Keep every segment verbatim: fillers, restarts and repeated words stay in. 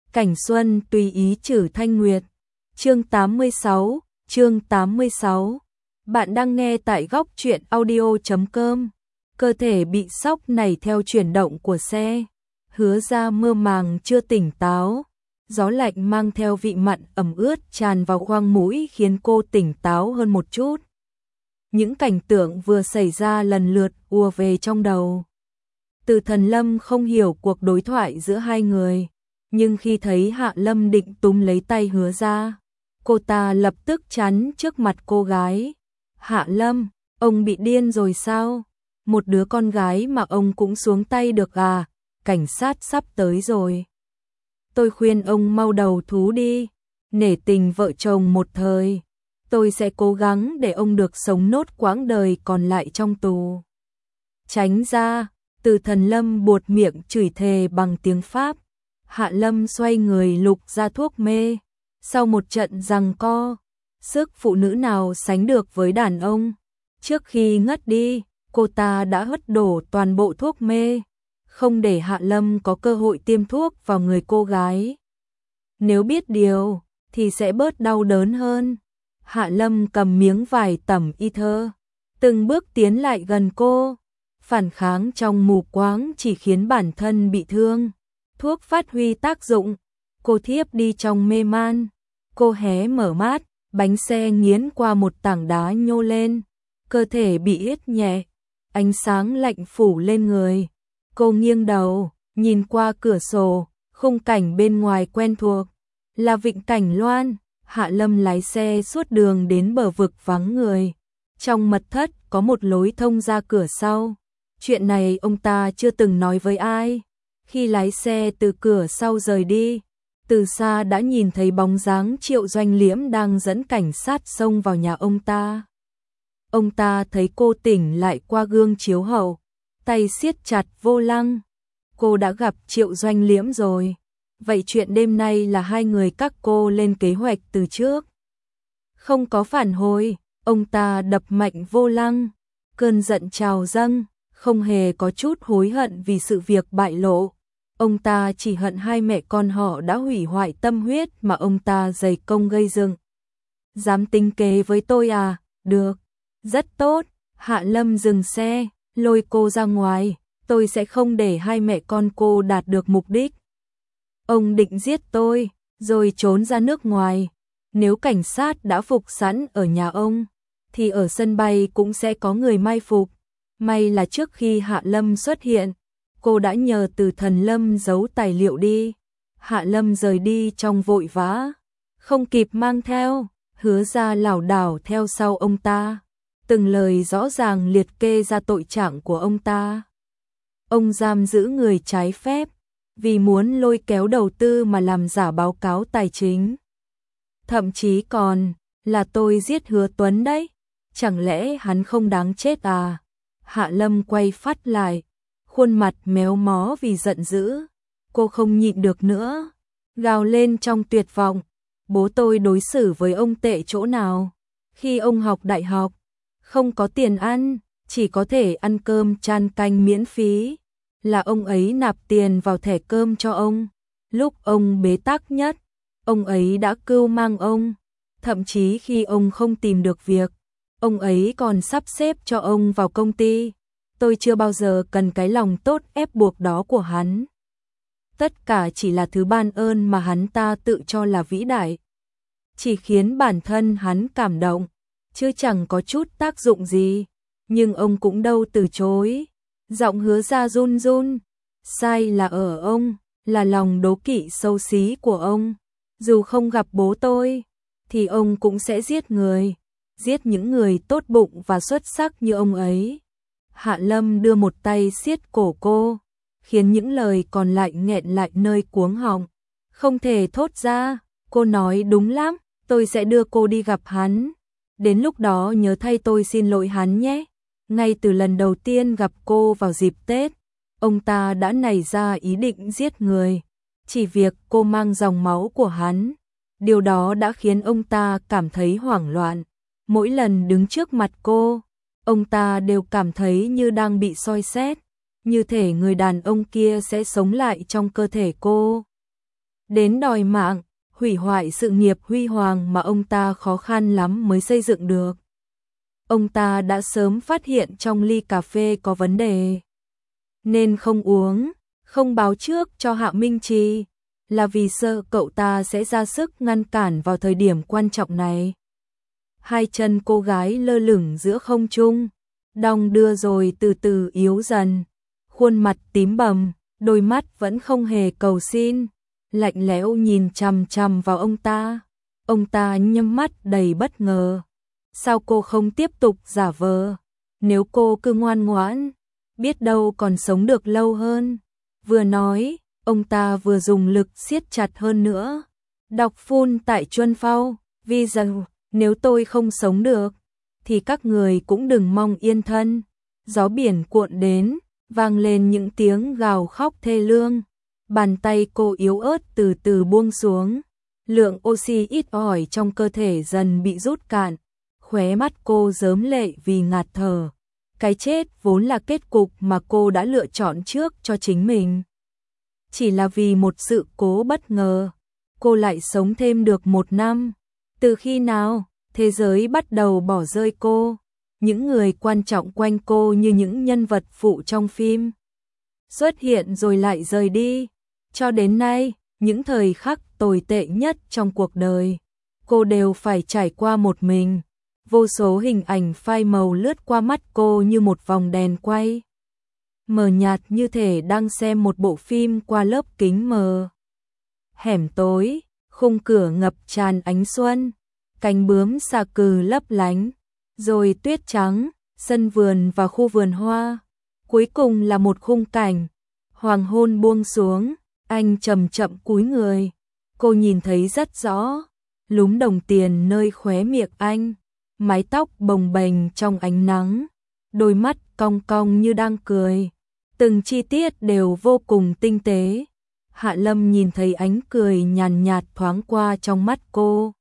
Cảnh Xuân tùy ý trừ Thanh Nguyệt. Chương tám mươi sáu, chương tám mươi sáu. Bạn đang nghe tại góc truyện audio chấm com. Cơ thể bị sốc nảy theo chuyển động của xe. Hứa Ra mơ màng chưa tỉnh táo. Gió lạnh mang theo vị mặn ẩm ướt tràn vào khoang mũi khiến cô tỉnh táo hơn một chút. Những cảnh tượng vừa xảy ra lần lượt ùa về trong đầu. Từ Thần Lâm không hiểu cuộc đối thoại giữa hai người, nhưng khi thấy Hạ Lâm định túm lấy tay Hứa Ra, cô ta lập tức chắn trước mặt cô gái. Hạ Lâm, ông bị điên rồi sao? Một đứa con gái mà ông cũng xuống tay được à? Cảnh sát sắp tới rồi. Tôi khuyên ông mau đầu thú đi, nể tình vợ chồng một thời. Tôi sẽ cố gắng để ông được sống nốt quãng đời còn lại trong tù. Tránh ra, Từ Thần Lâm buột miệng chửi thề bằng tiếng Pháp. Hạ Lâm xoay người lục ra thuốc mê. Sau một trận giằng co, sức phụ nữ nào sánh được với đàn ông. Trước khi ngất đi, cô ta đã hất đổ toàn bộ thuốc mê, không để Hạ Lâm có cơ hội tiêm thuốc vào người cô gái. Nếu biết điều, thì sẽ bớt đau đớn hơn. Hạ Lâm cầm miếng vải tẩm y thơ, từng bước tiến lại gần cô. Phản kháng trong mù quáng chỉ khiến bản thân bị thương. Thuốc phát huy tác dụng, cô thiếp đi trong mê man. Cô hé mở mắt, bánh xe nghiến qua một tảng đá nhô lên. Cơ thể bị ướt nhẹ, ánh sáng lạnh phủ lên người. Cô nghiêng đầu, nhìn qua cửa sổ, khung cảnh bên ngoài quen thuộc. Là Vịnh Cảnh Loan. Hạ Lâm lái xe suốt đường đến bờ vực vắng người. Trong mật thất có một lối thông ra cửa sau. Chuyện này ông ta chưa từng nói với ai. Khi lái xe từ cửa sau rời đi, từ xa đã nhìn thấy bóng dáng Triệu Doanh Liễm đang dẫn cảnh sát xông vào nhà ông ta. Ông ta thấy cô tỉnh lại qua gương chiếu hậu, tay siết chặt vô lăng. Cô đã gặp Triệu Doanh Liễm rồi. Vậy chuyện đêm nay là hai người các cô lên kế hoạch từ trước. Không có phản hồi, ông ta đập mạnh vô lăng. Cơn giận trào dâng, không hề có chút hối hận vì sự việc bại lộ. Ông ta chỉ hận hai mẹ con họ đã hủy hoại tâm huyết mà ông ta dày công gây dựng. Dám tính kế với tôi à? Được, rất tốt. Hạ Lâm dừng xe, lôi cô ra ngoài. Tôi sẽ không để hai mẹ con cô đạt được mục đích. Ông định giết tôi, rồi trốn ra nước ngoài. Nếu cảnh sát đã phục sẵn ở nhà ông, thì ở sân bay cũng sẽ có người mai phục. May là trước khi Hạ Lâm xuất hiện, cô đã nhờ Từ Thần Lâm giấu tài liệu đi. Hạ Lâm rời đi trong vội vã, không kịp mang theo. Hứa Ra lảo đảo theo sau ông ta, từng lời rõ ràng liệt kê ra tội trạng của ông ta. Ông giam giữ người trái phép, vì muốn lôi kéo đầu tư mà làm giả báo cáo tài chính. Thậm chí còn là tôi giết Hứa Tuấn đấy. Chẳng lẽ hắn không đáng chết à? Hạ Lâm quay phát lại, khuôn mặt méo mó vì giận dữ. Cô không nhịn được nữa, gào lên trong tuyệt vọng. Bố tôi đối xử với ông tệ chỗ nào? Khi ông học đại học, không có tiền ăn, chỉ có thể ăn cơm chan canh miễn phí. Là ông ấy nạp tiền vào thẻ cơm cho ông. Lúc ông bế tắc nhất, ông ấy đã cưu mang ông. Thậm chí khi ông không tìm được việc, ông ấy còn sắp xếp cho ông vào công ty. Tôi chưa bao giờ cần cái lòng tốt ép buộc đó của hắn. Tất cả chỉ là thứ ban ơn mà hắn ta tự cho là vĩ đại. Chỉ khiến bản thân hắn cảm động, chứ chẳng có chút tác dụng gì. Nhưng ông cũng đâu từ chối. Giọng Hứa Ra run run. Sai là ở ông, là lòng đố kỵ xấu xí của ông. Dù không gặp bố tôi, thì ông cũng sẽ giết người. Giết những người tốt bụng và xuất sắc như ông ấy. Hạ Lâm đưa một tay siết cổ cô, khiến những lời còn lại nghẹn lại nơi cuống họng. Không thể thốt ra. Cô nói đúng lắm, tôi sẽ đưa cô đi gặp hắn. Đến lúc đó nhớ thay tôi xin lỗi hắn nhé. Ngay từ lần đầu tiên gặp cô vào dịp Tết, ông ta đã nảy ra ý định giết người. Chỉ việc cô mang dòng máu của hắn, điều đó đã khiến ông ta cảm thấy hoảng loạn. Mỗi lần đứng trước mặt cô, ông ta đều cảm thấy như đang bị soi xét, như thể người đàn ông kia sẽ sống lại trong cơ thể cô. đến đòi mạng, hủy hoại sự nghiệp huy hoàng mà ông ta khó khăn lắm mới xây dựng được. Ông ta đã sớm phát hiện trong ly cà phê có vấn đề, nên không uống, không báo trước cho Hạ Minh Trì, là vì sợ cậu ta sẽ ra sức ngăn cản vào thời điểm quan trọng này. Hai chân cô gái lơ lửng giữa không trung, đong đưa rồi từ từ yếu dần, khuôn mặt tím bầm, đôi mắt vẫn không hề cầu xin, lạnh lẽo nhìn chằm chằm vào ông ta. Ông ta nhắm mắt đầy bất ngờ. Sao cô không tiếp tục giả vờ? Nếu cô cứ ngoan ngoãn, biết đâu còn sống được lâu hơn. Vừa nói, ông ta vừa dùng lực siết chặt hơn nữa. Đọc phun tại Chuân Phao, vì rằng nếu tôi không sống được, thì các người cũng đừng mong yên thân. Gió biển cuộn đến, vang lên những tiếng gào khóc thê lương. Bàn tay cô yếu ớt từ từ buông xuống. Lượng oxy ít ỏi trong cơ thể dần bị rút cạn. Khóe mắt cô rớm lệ vì ngạt thở. Cái chết vốn là kết cục mà cô đã lựa chọn trước cho chính mình. Chỉ là vì một sự cố bất ngờ, cô lại sống thêm được một năm. Từ khi nào, thế giới bắt đầu bỏ rơi cô. Những người quan trọng quanh cô như những nhân vật phụ trong phim xuất hiện rồi lại rời đi. Cho đến nay, những thời khắc tồi tệ nhất trong cuộc đời, cô đều phải trải qua một mình. Vô số hình ảnh phai màu lướt qua mắt cô như một vòng đèn quay, mờ nhạt như thể đang xem một bộ phim qua lớp kính mờ. Hẻm tối, khung cửa ngập tràn ánh xuân, cánh bướm xà cừ lấp lánh, rồi tuyết trắng, sân vườn và khu vườn hoa. Cuối cùng là một khung cảnh, hoàng hôn buông xuống, anh chậm chậm cúi người. Cô nhìn thấy rất rõ, lúm đồng tiền nơi khóe miệng anh, mái tóc bồng bềnh trong ánh nắng, đôi mắt cong cong như đang cười. Từng chi tiết đều vô cùng tinh tế. Hạ Lâm nhìn thấy ánh cười nhàn nhạt thoáng qua trong mắt cô.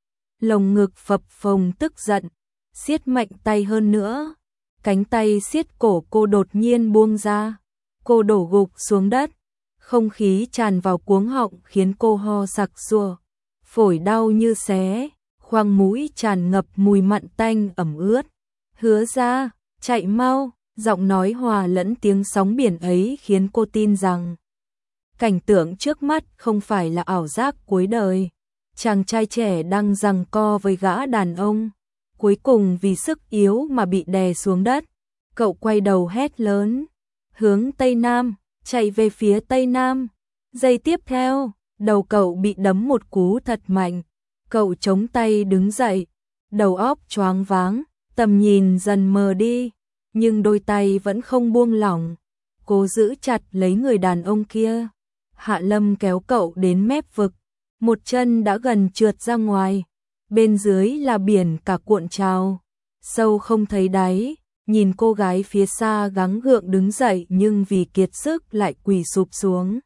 Lồng ngực phập phồng tức giận, siết mạnh tay hơn nữa. Cánh tay siết cổ cô đột nhiên buông ra. Cô đổ gục xuống đất. Không khí tràn vào cuống họng khiến cô ho sặc sụa. Phổi đau như xé, khoang mũi tràn ngập mùi mặn tanh ẩm ướt. Hứa ra, chạy mau. Giọng nói hòa lẫn tiếng sóng biển ấy khiến cô tin rằng cảnh tượng trước mắt không phải là ảo giác cuối đời. Chàng trai trẻ đang giằng co với gã đàn ông, cuối cùng vì sức yếu mà bị đè xuống đất. Cậu quay đầu hét lớn, hướng Tây Nam, chạy về phía Tây Nam. Giây tiếp theo, đầu cậu bị đấm một cú thật mạnh. Cậu chống tay đứng dậy, đầu óc choáng váng, tầm nhìn dần mờ đi. Nhưng đôi tay vẫn không buông lỏng, cố giữ chặt lấy người đàn ông kia. Hạ Lâm kéo cậu đến mép vực, một chân đã gần trượt ra ngoài. Bên dưới là biển cả cuộn trào, sâu không thấy đáy. Nhìn cô gái phía xa gắng gượng đứng dậy nhưng vì kiệt sức lại quỳ sụp xuống.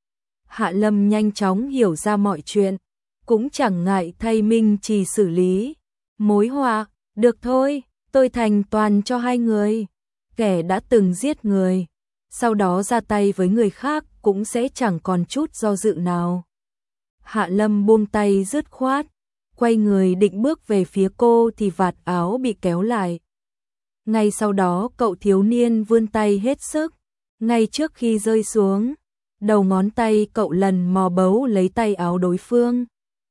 Hạ Lâm nhanh chóng hiểu ra mọi chuyện, cũng chẳng ngại thay Minh Trì xử lý mối họa. Được thôi, tôi thành toàn cho hai người. Kẻ đã từng giết người, sau đó ra tay với người khác cũng sẽ chẳng còn chút do dự nào. Hạ Lâm buông tay dứt khoát, quay người định bước về phía cô thì vạt áo bị kéo lại. Ngay sau đó cậu thiếu niên vươn tay hết sức, ngay trước khi rơi xuống, đầu ngón tay cậu lần mò bấu lấy tay áo đối phương.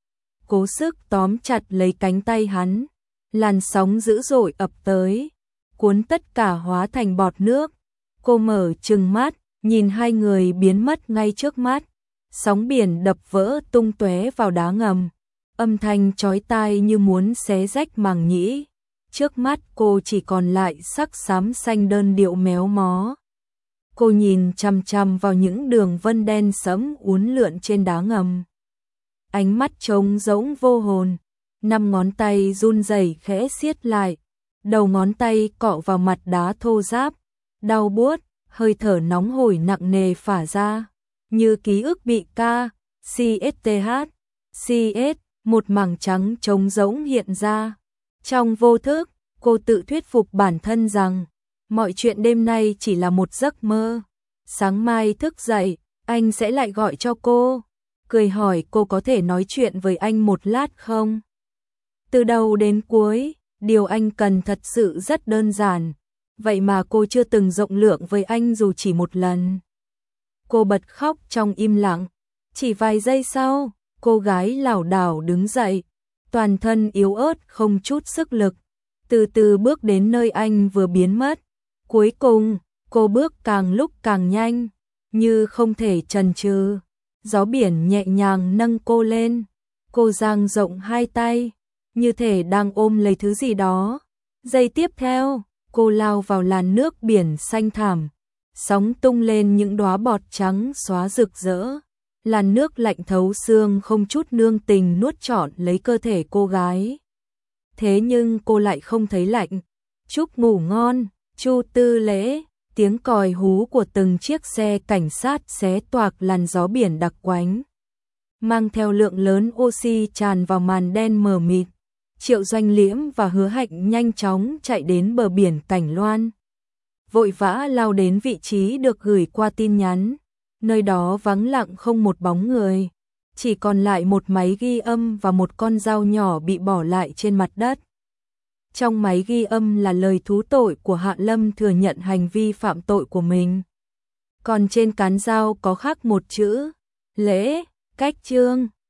Cố sức tóm chặt lấy cánh tay hắn, làn sóng dữ dội ập tới, cuốn tất cả hóa thành bọt nước. Cô mở trừng mắt, nhìn hai người biến mất ngay trước mắt. Sóng biển đập vỡ tung tóe vào đá ngầm, âm thanh chói tai như muốn xé rách màng nhĩ. Trước mắt cô chỉ còn lại sắc xám xanh đơn điệu méo mó. Cô nhìn chằm chằm vào những đường vân đen sẫm uốn lượn trên đá ngầm. Ánh mắt trống rỗng vô hồn, năm ngón tay run rẩy khẽ siết lại, đầu ngón tay cọ vào mặt đá thô ráp, đau buốt, hơi thở nóng hổi nặng nề phả ra, như ký ức bị ca, CSTH, CS, một mảng trắng trống rỗng hiện ra. Trong vô thức, cô tự thuyết phục bản thân rằng mọi chuyện đêm nay chỉ là một giấc mơ. Sáng mai thức dậy, anh sẽ lại gọi cho cô. cười hỏi cô có thể nói chuyện với anh một lát không? Từ đầu đến cuối, điều anh cần thật sự rất đơn giản, vậy mà cô chưa từng rộng lượng với anh dù chỉ một lần. Cô bật khóc trong im lặng, chỉ vài giây sau, cô gái lảo đảo đứng dậy, toàn thân yếu ớt không chút sức lực, từ từ bước đến nơi anh vừa biến mất. Cuối cùng, cô bước càng lúc càng nhanh, như không thể chần chừ. Gió biển nhẹ nhàng nâng cô lên, cô dang rộng hai tay, như thể đang ôm lấy thứ gì đó. Giây tiếp theo, cô lao vào làn nước biển xanh thẳm, sóng tung lên những đóa bọt trắng xóa rực rỡ. Làn nước lạnh thấu xương không chút nương tình nuốt trọn lấy cơ thể cô gái. Thế nhưng cô lại không thấy lạnh. Chúc ngủ ngon, Chu Tư Lễ. Tiếng còi hú của từng chiếc xe cảnh sát xé toạc làn gió biển đặc quánh, mang theo lượng lớn oxy tràn vào màn đen mờ mịt. Triệu Doanh Liễm và Hứa Hạnh nhanh chóng chạy đến bờ biển Cảnh Loan, vội vã lao đến vị trí được gửi qua tin nhắn. Nơi đó vắng lặng không một bóng người, chỉ còn lại một máy ghi âm và một con dao nhỏ bị bỏ lại trên mặt đất. Trong máy ghi âm là lời thú tội của Hạ Lâm thừa nhận hành vi phạm tội của mình. Còn trên cán dao có khắc một chữ: Lễ, cách chương.